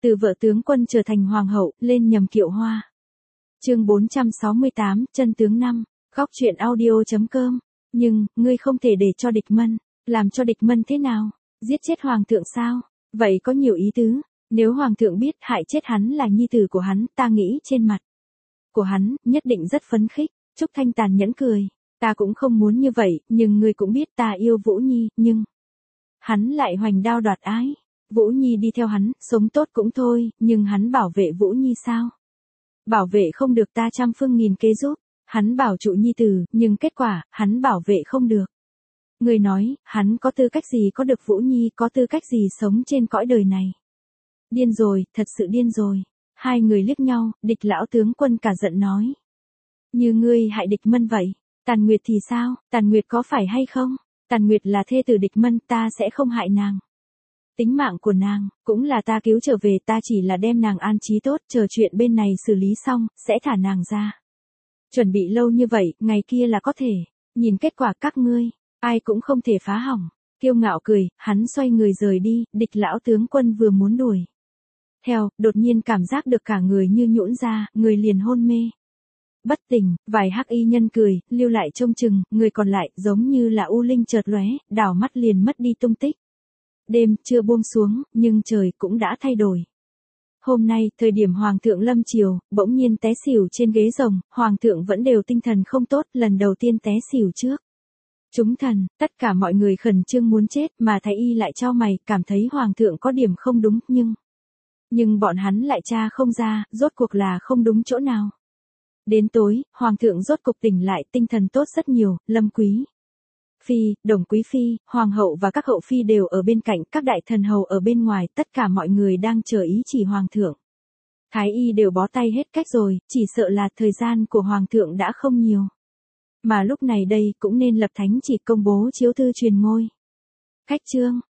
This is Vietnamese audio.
Từ vợ tướng quân trở thành hoàng hậu, lên nhầm kiệu hoa. Chương 468, chân tướng 5, góc truyện audio.com. Nhưng, ngươi không thể để cho địch mân. Làm cho địch mân thế nào? Giết chết hoàng thượng sao? Vậy có nhiều ý tứ. Nếu hoàng thượng biết hại chết hắn là nhi tử của hắn, ta nghĩ trên mặt của hắn, nhất định rất phấn khích. Trúc Thanh tàn nhẫn cười. Ta cũng không muốn như vậy, nhưng ngươi cũng biết ta yêu Vũ Nhi, nhưng hắn lại hoành đao đoạt ái. Vũ Nhi đi theo hắn, sống tốt cũng thôi, nhưng hắn bảo vệ Vũ Nhi sao? Bảo vệ không được, ta trăm phương nghìn kế giúp. Hắn bảo trụ Nhi tử, nhưng kết quả, hắn bảo vệ không được. Người nói, hắn có tư cách gì có được Vũ Nhi, có tư cách gì sống trên cõi đời này? Điên rồi, thật sự điên rồi. Hai người liếc nhau, Địch lão tướng quân cả giận nói. Như ngươi hại Địch Mân vậy, Tàn Nguyệt thì sao, Tàn Nguyệt có phải hay không? Tàn Nguyệt là thê tử Địch Mân, ta sẽ không hại nàng. Tính mạng của nàng, cũng là ta cứu trở về, ta chỉ là đem nàng an trí tốt, chờ chuyện bên này xử lý xong, sẽ thả nàng ra. Chuẩn bị lâu như vậy, ngày kia là có thể, nhìn kết quả các ngươi, ai cũng không thể phá hỏng. Kiêu ngạo cười, hắn xoay người rời đi, Địch lão tướng quân vừa muốn đuổi theo, đột nhiên cảm giác được cả người như nhũn ra, người liền hôn mê. Bất tỉnh, vài hắc y nhân cười, lưu lại trông chừng, người còn lại giống như là u linh chợt lóe, đảo mắt liền mất đi tung tích. Đêm chưa buông xuống, nhưng trời cũng đã thay đổi. Hôm nay, thời điểm Hoàng thượng lâm triều, bỗng nhiên té xỉu trên ghế rồng, Hoàng thượng vẫn đều tinh thần không tốt, lần đầu tiên té xỉu trước. Chúng thần, tất cả mọi người khẩn trương muốn chết, mà Thái y lại chau mày, cảm thấy Hoàng thượng có điểm không đúng, nhưng bọn hắn lại tra không ra, rốt cuộc là không đúng chỗ nào. Đến tối, Hoàng thượng rốt cục tỉnh lại, tinh thần tốt rất nhiều, Lâm Quý Phi, Đồng Quý Phi, Hoàng hậu và các hậu phi đều ở bên cạnh, các đại thần hầu ở bên ngoài, tất cả mọi người đang chờ ý chỉ Hoàng thượng. Thái y đều bó tay hết cách rồi, chỉ sợ là thời gian của Hoàng thượng đã không nhiều. Mà lúc này đây cũng nên lập thánh chỉ công bố chiếu thư truyền ngôi. Khách trương,